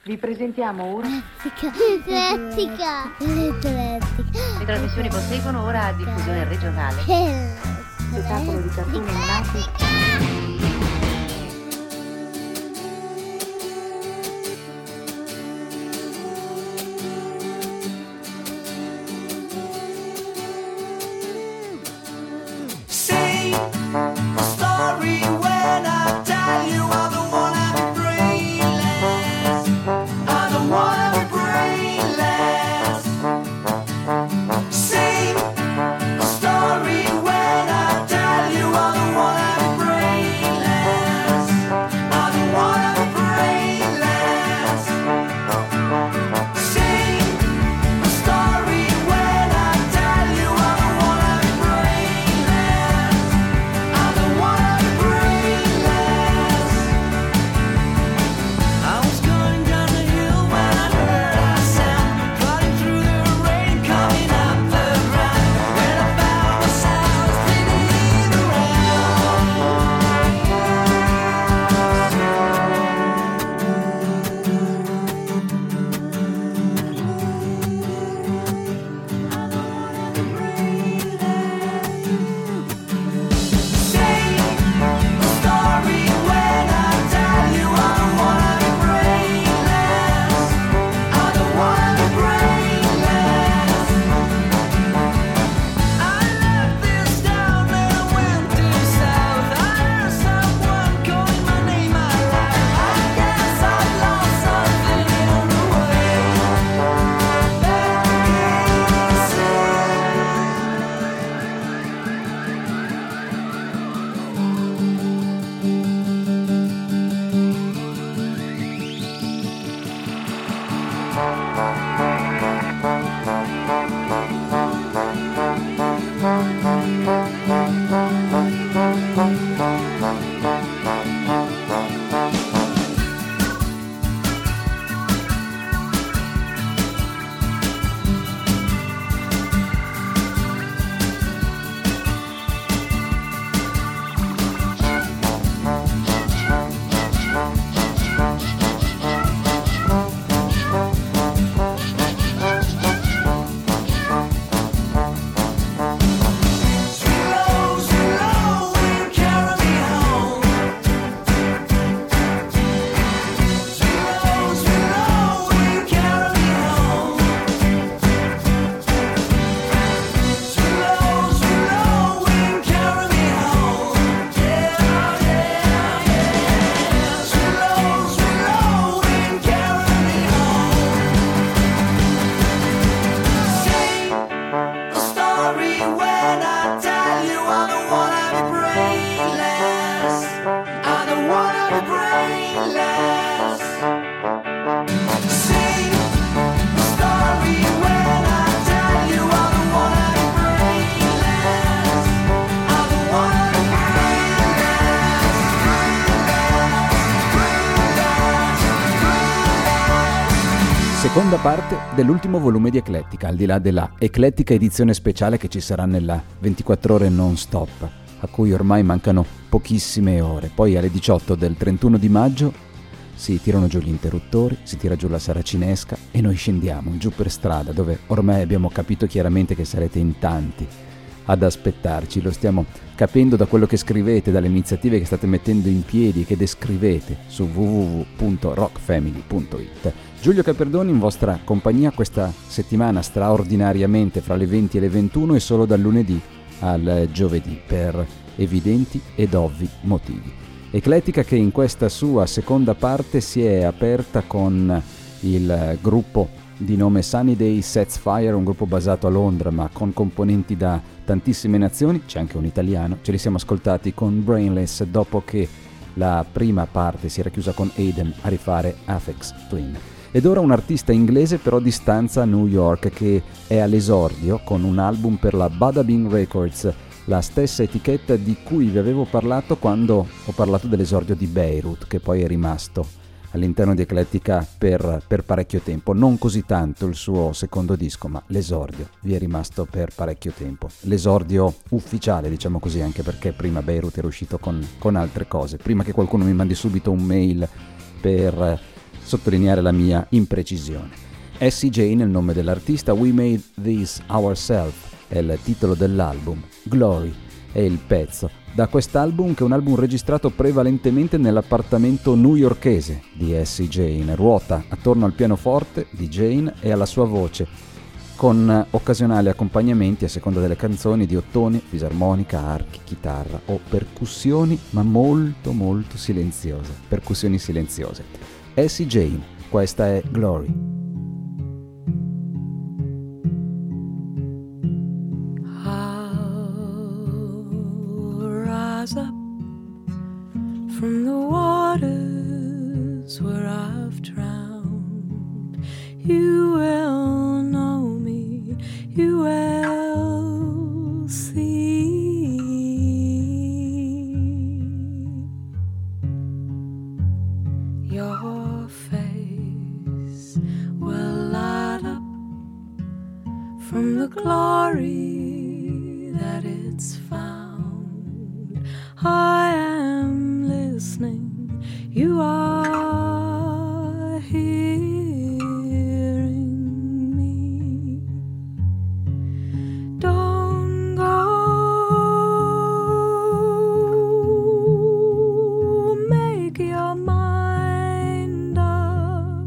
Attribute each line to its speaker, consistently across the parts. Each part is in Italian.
Speaker 1: Vi presentiamo ora
Speaker 2: Eclettica.
Speaker 1: le trasmissioni proseguono ora a diffusione regionale. Spettacolo di cartoni animati.
Speaker 3: Seconda parte dell'ultimo volume di Eclettica, al di là della eclettica edizione speciale che ci sarà nella 24 ore non stop, a cui ormai mancano pochissime ore. Poi alle 18 del 31 di maggio si tirano giù gli interruttori, si tira giù la saracinesca e noi scendiamo giù per strada, dove ormai abbiamo capito chiaramente che sarete in tanti ad aspettarci. Lo stiamo capendo da quello che scrivete, dalle iniziative che state mettendo in piedi, che descrivete su www.rockfamily.it. Giulio Caperdoni in vostra compagnia questa settimana straordinariamente fra le 20 e le 21 e solo dal lunedì al giovedì per evidenti ed ovvi motivi. Eclettica che in questa sua seconda parte si è aperta con il gruppo di nome Sunny Day Sets Fire, un gruppo basato a Londra ma con componenti da tantissime nazioni, c'è anche un italiano. Ce li siamo ascoltati con Brainless dopo che la prima parte si era chiusa con Aiden a rifare Aphex Twin. Ed ora un artista inglese però di stanza a New York, che è all'esordio con un album per la Bada Bing Records, la stessa etichetta di cui vi avevo parlato quando ho parlato dell'esordio di Beirut, che poi è rimasto all'interno di Eclettica per parecchio tempo. Non così tanto il suo secondo disco, ma l'esordio vi è rimasto per parecchio tempo. L'esordio ufficiale, diciamo così, anche perché prima Beirut era uscito con altre cose. Prima che qualcuno mi mandi subito un mail per sottolineare la mia imprecisione. Essie Jane è il nome dell'artista, We Made This Ourselves è il titolo dell'album, Glory è il pezzo da quest'album, che è un album registrato prevalentemente nell'appartamento newyorkese di Essie Jane. Ruota attorno al pianoforte di Jane e alla sua voce, con occasionali accompagnamenti a seconda delle canzoni di ottoni, fisarmonica, archi, chitarra o percussioni, ma molto molto silenziose, percussioni silenziose. Essie Jane, questa è Glory.
Speaker 4: Up from the waters where I've drowned. You will know me, you will see. Your face will light up from the glory that it's found. I am listening, you are hearing me. Don't go, make your mind up.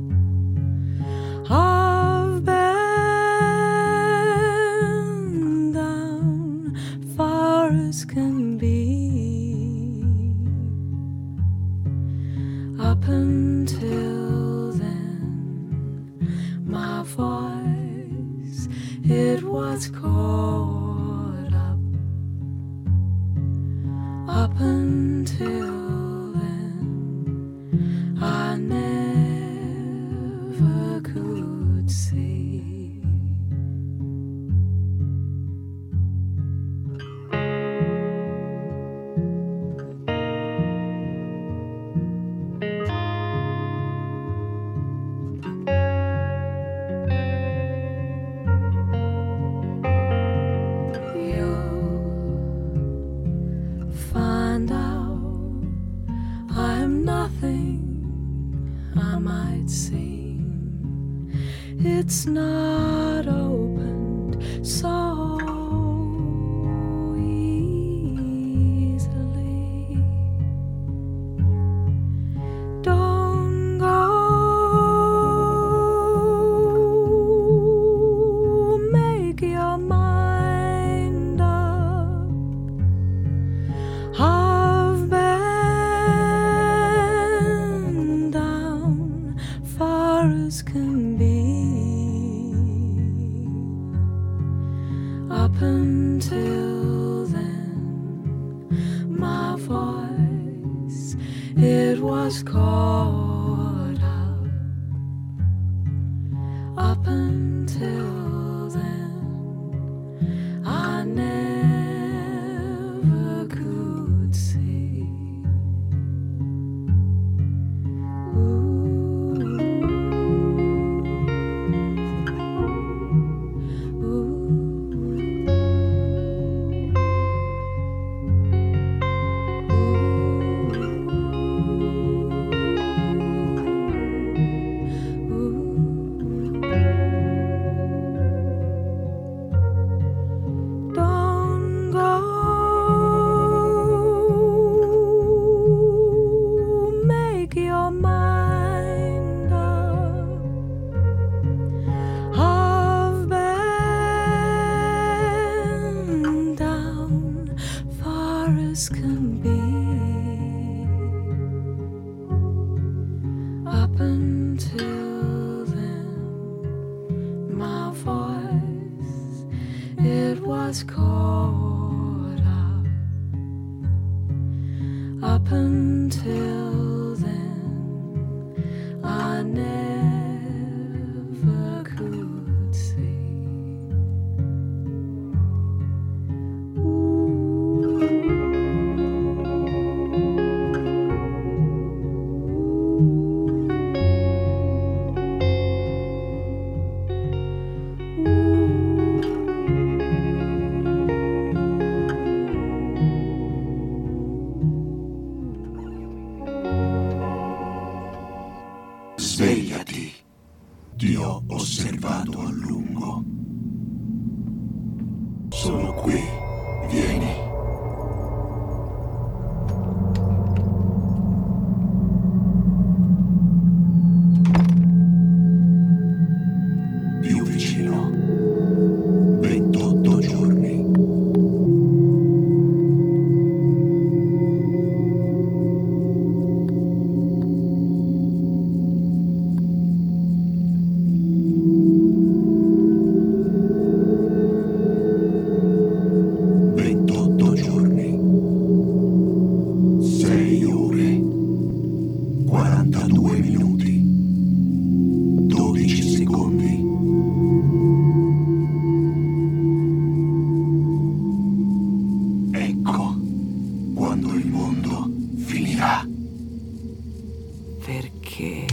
Speaker 4: I've been down far as can be. Up until then, my voice, it was caught up. Up until then, I never could see. It's not opened so easily. Don't go, make your mind up. I've been down far as can be. Up until then, my voice, it was caught up. Up until then, I never could see. Up until then, I never could see.
Speaker 5: Ti ho osservato a lungo. Sono qui, vieni. Più vicino. 28 giorni.
Speaker 4: Perché?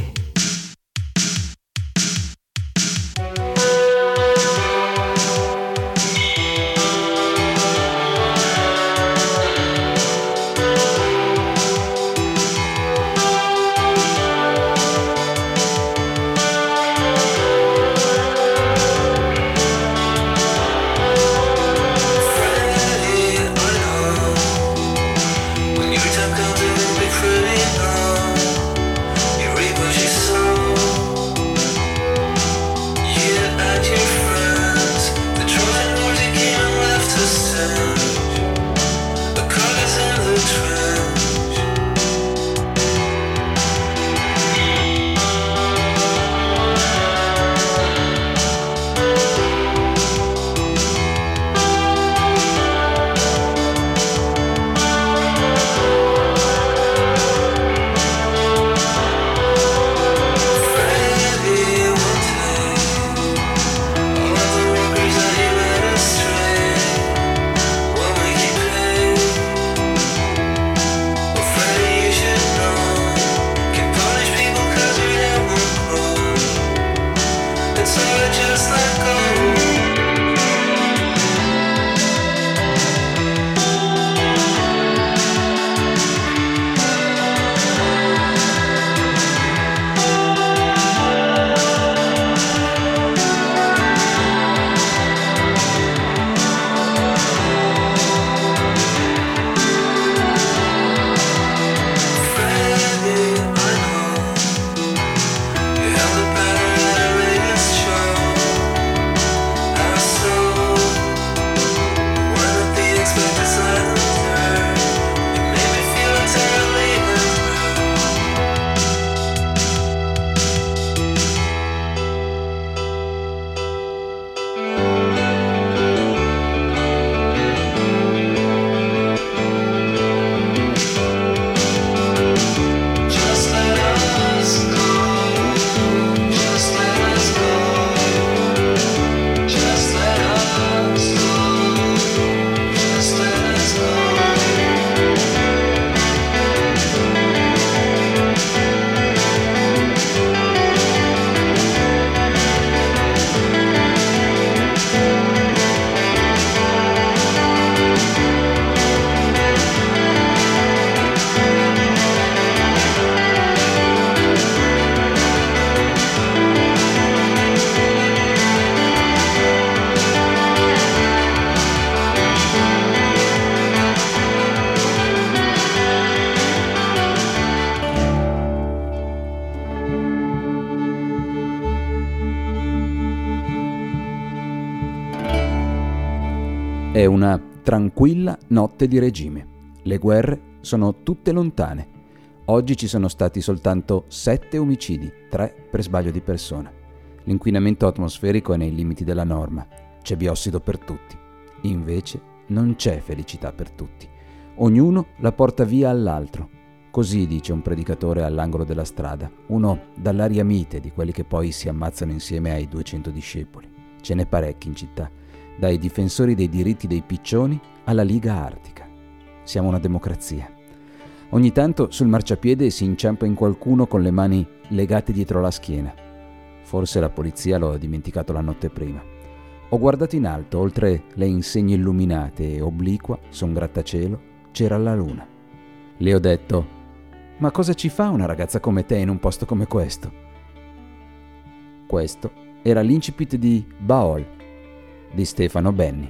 Speaker 3: È una tranquilla notte di regime. Le guerre sono tutte lontane. Oggi ci sono stati soltanto 7 omicidi, 3 per sbaglio di persona. L'inquinamento atmosferico è nei limiti della norma. C'è biossido per tutti. Invece non c'è felicità per tutti. Ognuno la porta via all'altro. Così dice un predicatore all'angolo della strada, uno dall'aria mite di quelli che poi si ammazzano insieme ai 200 discepoli. Ce n'è parecchi in città, dai difensori dei diritti dei piccioni alla Liga Artica. Siamo una democrazia. Ogni tanto sul marciapiede si inciampa in qualcuno con le mani legate dietro la schiena. Forse la polizia lo ha dimenticato la notte prima. Ho guardato in alto, oltre le insegne illuminate e obliqua, su un grattacielo, c'era la luna. Le ho detto: ma cosa ci fa una ragazza come te in un posto come questo? Questo era l'incipit di Baol di Stefano Benni.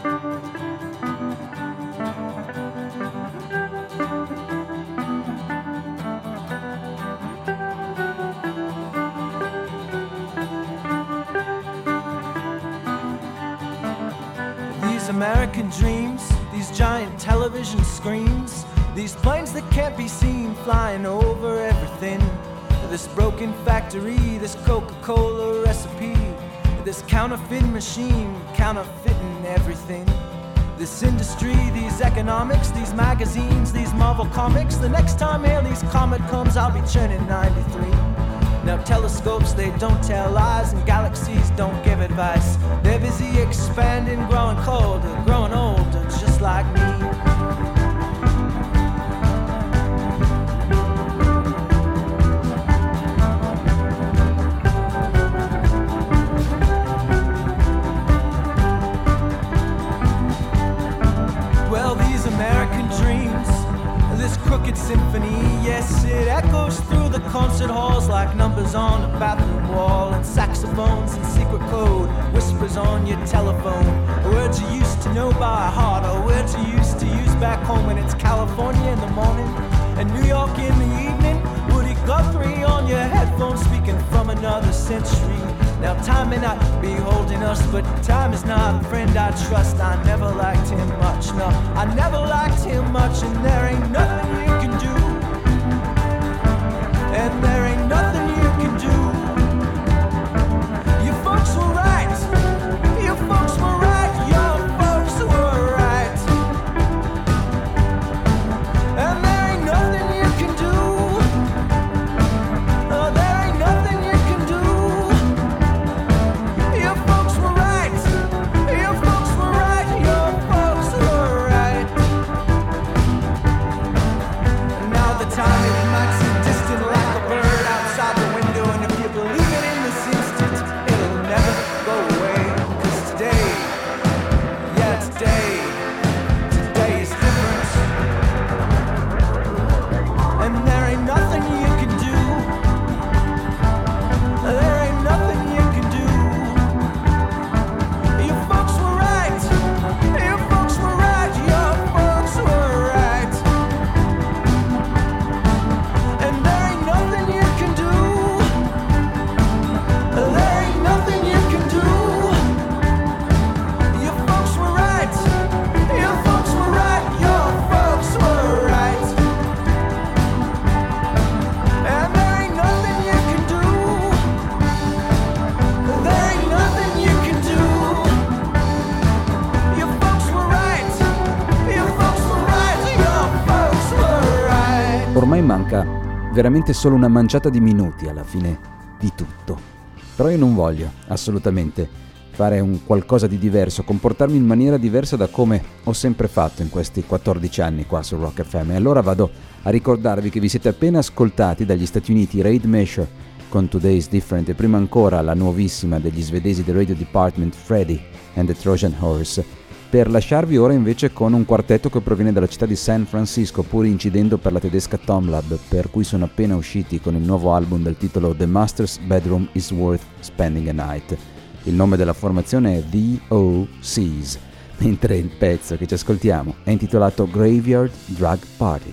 Speaker 6: American dreams, these giant television screens, these planes that can't be seen flying over everything, this broken factory, this Coca-Cola recipe, this counterfeit machine, counterfeiting everything, this industry, these economics, these magazines, these Marvel comics. The next time Halley's Comet comes, I'll be turning 93. Now telescopes, they don't tell lies, and galaxies don't give advice. They're busy expanding, growing colder, growing older, just like me. Well, these American dreams, this crooked symphony, yes, it echoes through the concert halls like numbers on a bathroom wall, and saxophones and secret code whispers on your telephone, words you used to know by heart, or words you used to use back home when it's California in the morning and New York in the evening. Woody Guthrie on your headphones speaking from another century. Now time may not be holding us, but time is not a friend I trust. I never liked him much, no, I never liked him much, and there ain't nothing you can do, and there ain't nothing you can do. You folks were right, you folks were right, your folks were right, and there ain't nothing you can do, oh, there ain't nothing you can do. Your folks were right, your folks were right, your folks were right. And now the time it might seem distant like a bird outside the window, and if you believe it in this instant, it'll never go away. 'Cause today, yeah, today is different, and there ain't nothing you can do, there ain't nothing you can do. Your folks were right, your folks were right, your folks were right, and there ain't nothing you can do, there ain't nothing you can do. Your folks were right, your folks were right, your folks were right, and there ain't nothing you can do, there ain't nothing you can do. Your folks were right, your folks were right, your folks were right.
Speaker 3: Ormai manca veramente solo una manciata di minuti alla fine di tutto. Però io non voglio assolutamente fare un qualcosa di diverso, comportarmi in maniera diversa da come ho sempre fatto in questi 14 anni qua su Rock FM. E allora vado a ricordarvi che vi siete appena ascoltati dagli Stati Uniti Raid Measure con Today's Different, e prima ancora la nuovissima degli svedesi del Radio Department, Freddy and the Trojan Horse, per lasciarvi ora invece con un quartetto che proviene dalla città di San Francisco, pur incidendo per la tedesca Tomlab, per cui sono appena usciti con il nuovo album dal titolo The Master's Bedroom is Worth Spending a Night. Il nome della formazione è The O.Cs, mentre il pezzo che ci ascoltiamo è intitolato Graveyard Drug Party.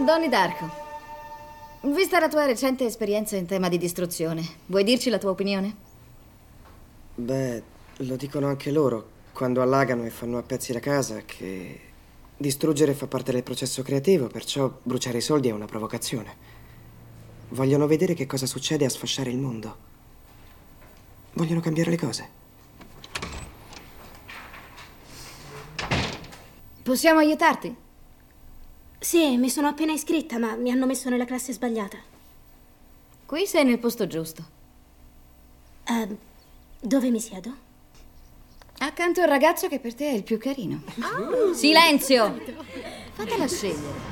Speaker 7: Donnie Darko, vista la tua recente esperienza in tema di distruzione, vuoi dirci la tua opinione?
Speaker 8: Beh, lo dicono anche loro, quando allagano e fanno a pezzi la casa, che distruggere fa parte del processo creativo, perciò bruciare i soldi è una provocazione. Vogliono vedere che cosa succede a sfasciare il mondo. Vogliono cambiare le cose.
Speaker 7: Possiamo aiutarti?
Speaker 2: Sì, mi sono appena iscritta, ma mi hanno messo nella classe sbagliata.
Speaker 7: Qui sei nel posto giusto.
Speaker 2: Dove mi siedo?
Speaker 7: Accanto al ragazzo che per te è il più carino. Silenzio! Fatela scegliere.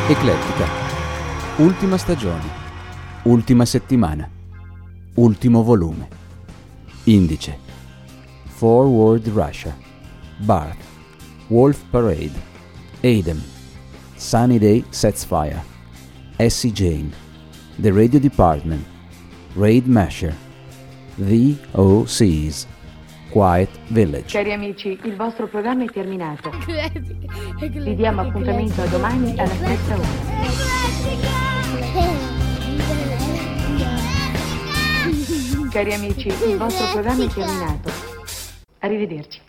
Speaker 3: Eclettica. Ultima stagione. Ultima settimana. Ultimo volume. Indice. Forward Russia. Barth. Wolf Parade. Adam. Sunny Day Sets Fire. Essie Jane. The Radio Department. Raid Masher. The O.C.s. Quiet Village.
Speaker 1: Cari amici, il vostro programma è terminato. Vi diamo appuntamento a domani alla stessa ora. Cari amici, il vostro programma è terminato. Arrivederci.